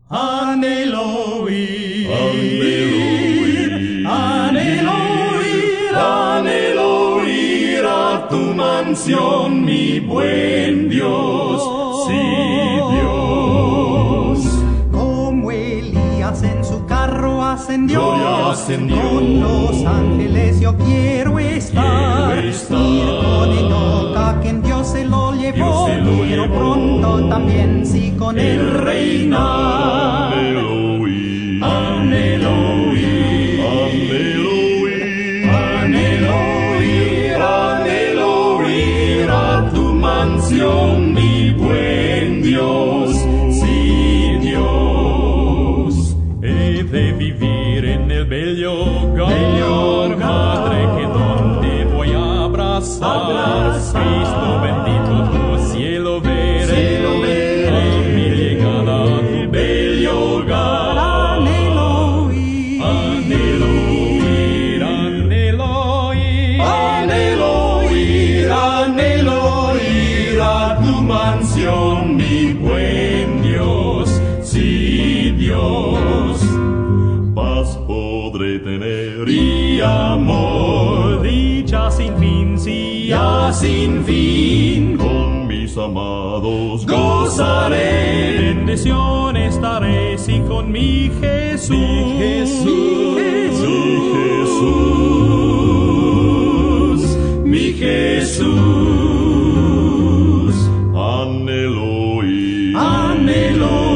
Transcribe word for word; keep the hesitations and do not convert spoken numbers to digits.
Anhelo ir, Anhelo ir, anhelo ir a tu mansión, mi buen Dios, sí, Dios. Como Elías en su carro ascendió, Gloria ascendió. con los ángeles yo quiero estar. Quiero estar. Ir con Enoc, a quien Dios se lo llevó, Dios se lo quiero llevó. pronto también sí con él El reinar. Anhelo ir, Anhelo ir, anhelo ir, anhelo ir, anhelo ir a tu mansión, mi buen Dios, sí, Dios. He de vivir en el bello hogar, Bello hogar. Padre, que donde voy a abrazar, Abrazar. Cristo bendito, tu cielo veré, Cielo veré. a mi llegada a tu bello hogar. anhelo ir, Anhelo ir, anhelo ir, Anhelo ir, anhelo ir a tu mansión, mi buen Dios, sí, Dios. Paz podré tener y amor, dicha sin fin, sí, ya sin fin, con mis amados gozaré. bendición estaré, sí, con mi Jesús. Mi Jesús, mi Jesús, anhelo ir, anhelo